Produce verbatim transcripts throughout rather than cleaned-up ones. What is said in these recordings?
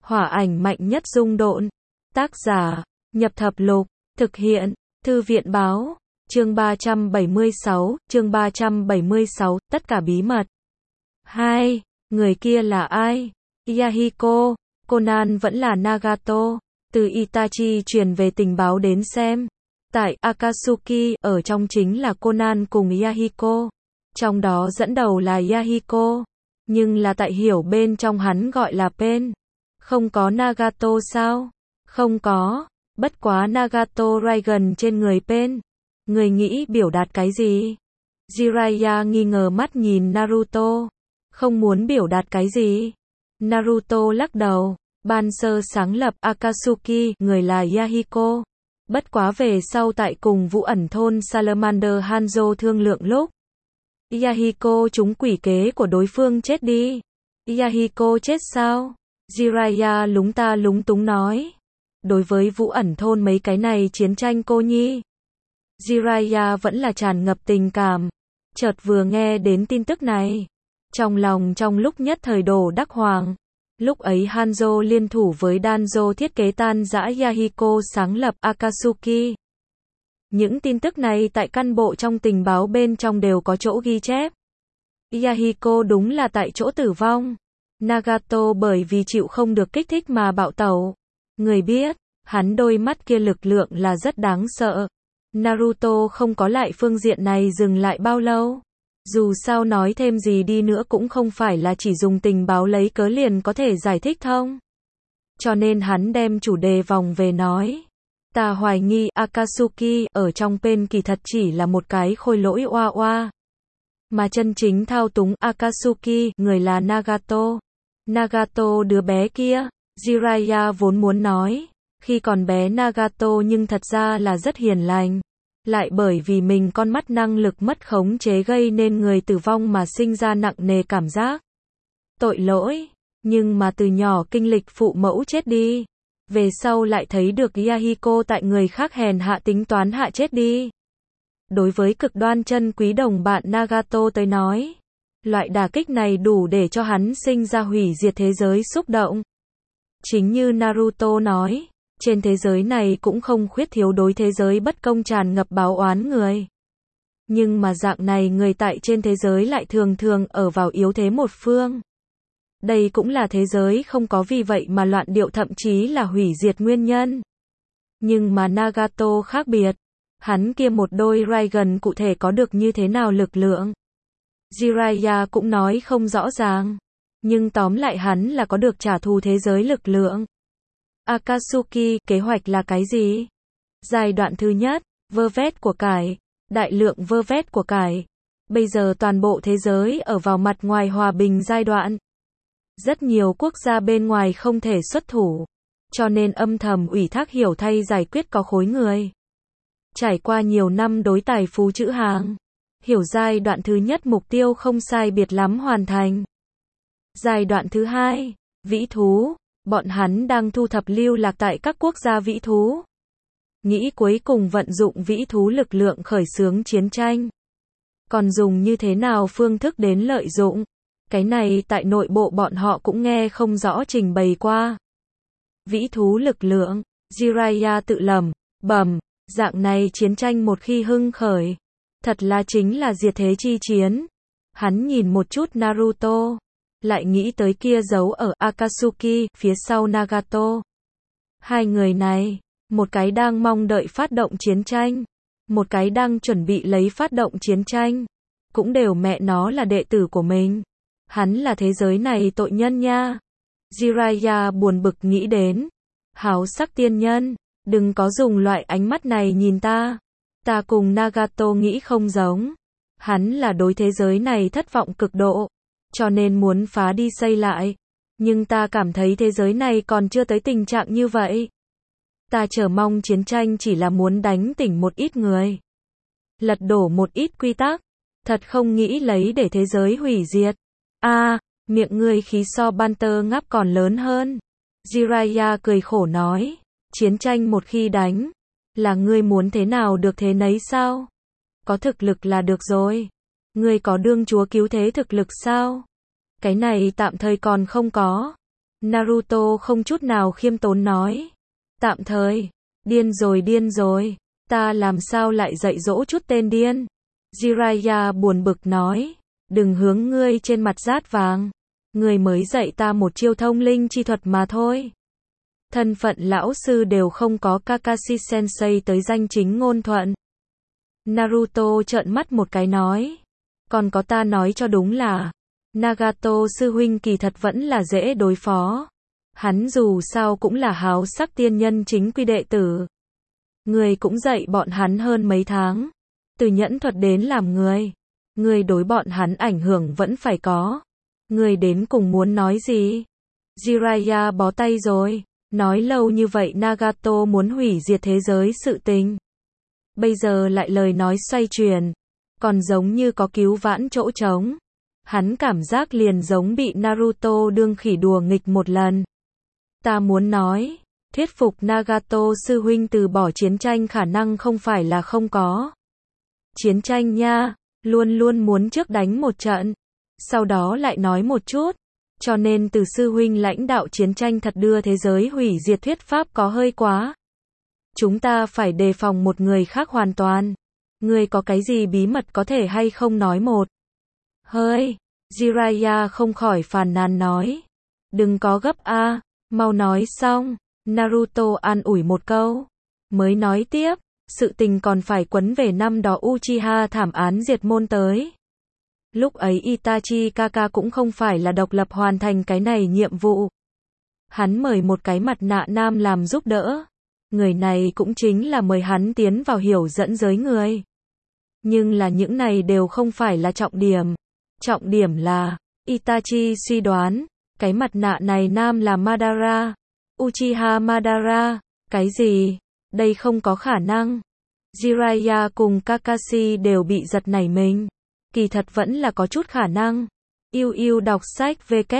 Hỏa ảnh mạnh nhất dung độn. Tác giả, Nhập Thập Lục. Thực hiện, Thư viện Báo. Chương ba trăm bảy mươi sáu, chương ba trăm bảy mươi sáu, tất cả bí mật. hai. Người kia là ai? Yahiko. Conan vẫn là Nagato. Từ Itachi truyền về tình báo đến xem. Tại Akatsuki, ở trong chính là Conan cùng Yahiko. Trong đó dẫn đầu là Yahiko. Nhưng là tại hiểu bên trong hắn gọi là Pen. Không có Nagato sao? Không có. Bất quá Nagato Raigan trên người Pen. Người nghĩ biểu đạt cái gì? Jiraiya nghi ngờ mắt nhìn Naruto. Không muốn biểu đạt cái gì? Naruto lắc đầu. Ban sơ sáng lập Akatsuki, người là Yahiko. Bất quá về sau tại cùng Vũ ẩn thôn Salamander Hanzo thương lượng lúc. Yahiko trúng quỷ kế của đối phương chết đi. Yahiko chết sao? Jiraiya lúng ta lúng túng nói. Đối với Vũ ẩn thôn mấy cái này chiến tranh cô nhi. Jiraiya vẫn là tràn ngập tình cảm. Chợt vừa nghe đến tin tức này. Trong lòng trong lúc nhất thời đổ đắc hoàng. Lúc ấy Hanzo liên thủ với Danzo thiết kế tan rã Yahiko sáng lập Akatsuki. Những tin tức này tại căn bộ trong tình báo bên trong đều có chỗ ghi chép. Yahiko đúng là tại chỗ tử vong. Nagato bởi vì chịu không được kích thích mà bạo tẩu. Người biết, hắn đôi mắt kia lực lượng là rất đáng sợ. Naruto không có lại phương diện này dừng lại bao lâu. Dù sao nói thêm gì đi nữa cũng không phải là chỉ dùng tình báo lấy cớ liền có thể giải thích thông. Cho nên hắn đem chủ đề vòng về nói. Ta hoài nghi Akatsuki ở trong Pen kỳ thật chỉ là một cái khôi lỗi oa oa. Mà chân chính thao túng Akatsuki, người là Nagato. Nagato đứa bé kia, Jiraiya vốn muốn nói. Khi còn bé Nagato nhưng thật ra là rất hiền lành. Lại bởi vì mình con mắt năng lực mất khống chế gây nên người tử vong mà sinh ra nặng nề cảm giác. Tội lỗi. Nhưng mà từ nhỏ kinh lịch phụ mẫu chết đi. Về sau lại thấy được Yahiko tại người khác hèn hạ tính toán hạ chết đi. Đối với cực đoan chân quý đồng bạn Nagato tới nói. Loại đả kích này đủ để cho hắn sinh ra hủy diệt thế giới xúc động. Chính như Naruto nói. Trên thế giới này cũng không khuyết thiếu đối thế giới bất công tràn ngập báo oán người. Nhưng mà dạng này người tại trên thế giới lại thường thường ở vào yếu thế một phương. Đây cũng là thế giới không có vì vậy mà loạn điệu thậm chí là hủy diệt nguyên nhân. Nhưng mà Nagato khác biệt. Hắn kia một đôi Raigan cụ thể có được như thế nào lực lượng. Jiraiya cũng nói không rõ ràng. Nhưng tóm lại hắn là có được trả thù thế giới lực lượng. Akatsuki, kế hoạch là cái gì? Giai đoạn thứ nhất, vơ vét của cải, đại lượng vơ vét của cải. Bây giờ toàn bộ thế giới ở vào mặt ngoài hòa bình giai đoạn. Rất nhiều quốc gia bên ngoài không thể xuất thủ, cho nên âm thầm ủy thác hiểu thay giải quyết có khối người. Trải qua nhiều năm đối tài phú trữ hàng, hiểu giai đoạn thứ nhất mục tiêu không sai biệt lắm hoàn thành. Giai đoạn thứ hai, vĩ thú. Bọn hắn đang thu thập lưu lạc tại các quốc gia vĩ thú. Nghĩ cuối cùng vận dụng vĩ thú lực lượng khởi xướng chiến tranh. Còn dùng như thế nào phương thức đến lợi dụng. Cái này tại nội bộ bọn họ cũng nghe không rõ trình bày qua. Vĩ thú lực lượng, Jiraiya tự lẩm bẩm, dạng này chiến tranh một khi hưng khởi. Thật là chính là diệt thế chi chiến. Hắn nhìn một chút Naruto. Lại nghĩ tới kia giấu ở Akatsuki, phía sau Nagato. Hai người này, một cái đang mong đợi phát động chiến tranh, một cái đang chuẩn bị lấy phát động chiến tranh. Cũng đều mẹ nó là đệ tử của mình. Hắn là thế giới này tội nhân nha. Jiraiya buồn bực nghĩ đến. Háo sắc tiên nhân, đừng có dùng loại ánh mắt này nhìn ta. Ta cùng Nagato nghĩ không giống. Hắn là đối thế giới này thất vọng cực độ. Cho nên muốn phá đi xây lại. Nhưng ta cảm thấy thế giới này còn chưa tới tình trạng như vậy. Ta chờ mong chiến tranh chỉ là muốn đánh tỉnh một ít người. Lật đổ một ít quy tắc. Thật không nghĩ lấy để thế giới hủy diệt. A, à, miệng ngươi khí so Banter ngáp còn lớn hơn. Jiraiya cười khổ nói. Chiến tranh một khi đánh. Là ngươi muốn thế nào được thế nấy sao? Có thực lực là được rồi. Ngươi có đương chúa cứu thế thực lực sao? Cái này tạm thời còn không có. Naruto không chút nào khiêm tốn nói. Tạm thời. Điên rồi điên rồi. Ta làm sao lại dạy dỗ chút tên điên. Jiraiya buồn bực nói. Đừng hướng ngươi trên mặt rát vàng. Ngươi mới dạy ta một chiêu thông linh chi thuật mà thôi. Thân phận lão sư đều không có Kakashi Sensei tới danh chính ngôn thuận. Naruto trợn mắt một cái nói. Còn có ta nói cho đúng là. Nagato sư huynh kỳ thật vẫn là dễ đối phó. Hắn dù sao cũng là háo sắc tiên nhân chính quy đệ tử. Người cũng dạy bọn hắn hơn mấy tháng. Từ nhẫn thuật đến làm người. Người đối bọn hắn ảnh hưởng vẫn phải có. Người đến cùng muốn nói gì? Jiraiya bó tay rồi. Nói lâu như vậy Nagato muốn hủy diệt thế giới sự tình. Bây giờ lại lời nói xoay chuyển. Còn giống như có cứu vãn chỗ trống. Hắn cảm giác liền giống bị Naruto đương khỉ đùa nghịch một lần. Ta muốn nói, thuyết phục Nagato sư huynh từ bỏ chiến tranh khả năng không phải là không có. Chiến tranh nha, luôn luôn muốn trước đánh một trận, sau đó lại nói một chút. Cho nên từ sư huynh lãnh đạo chiến tranh thật đưa thế giới hủy diệt thuyết pháp có hơi quá. Chúng ta phải đề phòng một người khác hoàn toàn. Người có cái gì bí mật có thể hay không nói một. Hơi, Jiraiya không khỏi phàn nàn nói. Đừng có gấp a, mau nói xong. Naruto an ủi một câu. Mới nói tiếp, sự tình còn phải quấn về năm đó Uchiha thảm án diệt môn tới. Lúc ấy Itachi Kaka cũng không phải là độc lập hoàn thành cái này nhiệm vụ. Hắn mời một cái mặt nạ nam làm giúp đỡ. Người này cũng chính là mời hắn tiến vào hiểu dẫn giới người. Nhưng là những này đều không phải là trọng điểm. Trọng điểm là, Itachi suy đoán, cái mặt nạ này nam là Madara. Uchiha Madara, cái gì? Đây không có khả năng. Jiraiya cùng Kakashi đều bị giật nảy mình. Kỳ thật vẫn là có chút khả năng. Yêu yêu đọc sách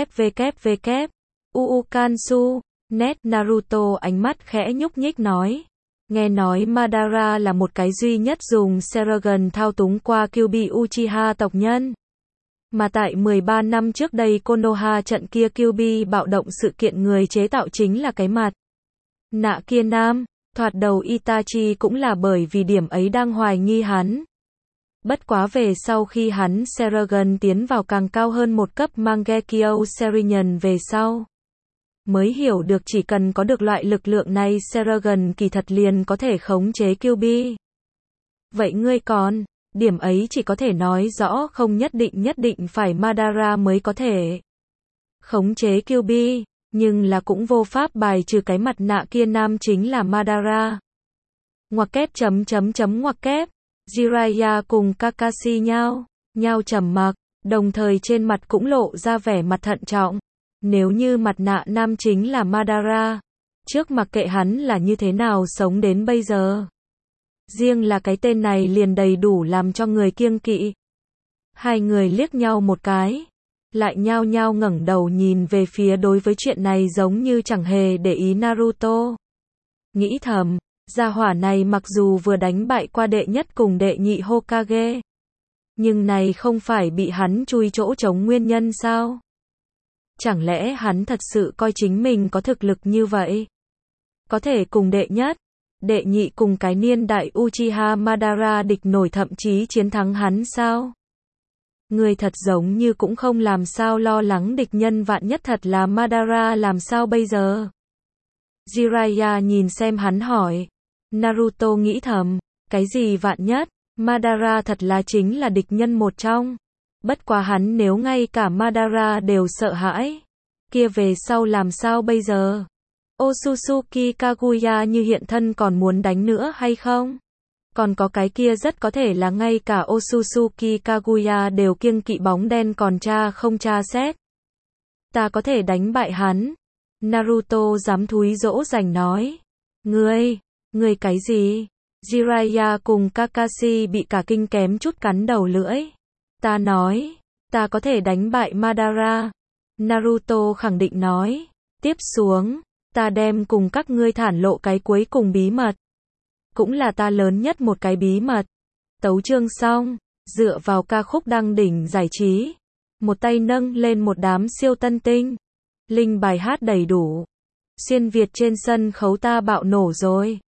www. Uukansu. Net Naruto ánh mắt khẽ nhúc nhích nói. Nghe nói Madara là một cái duy nhất dùng Sharingan thao túng qua Kyuubi Uchiha tộc nhân. Mà tại mười ba năm trước đây Konoha trận kia Kyuubi bạo động sự kiện người chế tạo chính là cái mặt nạ kia nam. Thoạt đầu Itachi cũng là bởi vì điểm ấy đang hoài nghi hắn. Bất quá về sau khi hắn Sharingan tiến vào càng cao hơn một cấp Mangekyo Sharingan về sau. Mới hiểu được chỉ cần có được loại lực lượng này Sharingan kỳ thật liền có thể khống chế Kyuubi. Vậy ngươi còn, điểm ấy chỉ có thể nói rõ không nhất định nhất định phải Madara mới có thể khống chế Kyuubi, nhưng là cũng vô pháp bài trừ cái mặt nạ kia nam chính là Madara. Ngoặc kép chấm chấm chấm ngoặc kép. Jiraiya cùng Kakashi nhau, nhau trầm mặc, đồng thời trên mặt cũng lộ ra vẻ mặt thận trọng. Nếu như mặt nạ nam chính là Madara, trước mặc kệ hắn là như thế nào sống đến bây giờ. Riêng là cái tên này liền đầy đủ làm cho người kiêng kỵ. Hai người liếc nhau một cái, lại nhao nhao ngẩng đầu nhìn về phía đối với chuyện này giống như chẳng hề để ý Naruto. Nghĩ thầm, gia hỏa này mặc dù vừa đánh bại qua đệ nhất cùng đệ nhị Hokage, nhưng này không phải bị hắn chui chỗ trống nguyên nhân sao? Chẳng lẽ hắn thật sự coi chính mình có thực lực như vậy? Có thể cùng đệ nhất, đệ nhị cùng cái niên đại Uchiha Madara địch nổi thậm chí chiến thắng hắn sao? Người thật giống như cũng không làm sao lo lắng địch nhân vạn nhất thật là Madara làm sao bây giờ? Jiraiya nhìn xem hắn hỏi. Naruto nghĩ thầm, cái gì vạn nhất, Madara thật là chính là địch nhân một trong. Bất quá hắn nếu ngay cả Madara đều sợ hãi, kia về sau làm sao bây giờ? Otsutsuki Kaguya như hiện thân còn muốn đánh nữa hay không? Còn có cái kia rất có thể là ngay cả Otsutsuki Kaguya đều kiêng kỵ bóng đen còn tra không tra xét. Ta có thể đánh bại hắn. Naruto dám thúi dỗ dành nói. Ngươi, ngươi cái gì? Jiraiya cùng Kakashi bị cả kinh kém chút cắn đầu lưỡi. Ta nói, ta có thể đánh bại Madara. Naruto khẳng định nói. Tiếp xuống, ta đem cùng các ngươi thản lộ cái cuối cùng bí mật. Cũng là ta lớn nhất một cái bí mật. Tấu chương xong, dựa vào ca khúc đăng đỉnh giải trí. Một tay nâng lên một đám siêu tân tinh. Link bài hát đầy đủ. Xuyên Việt trên sân khấu ta bạo nổ rồi.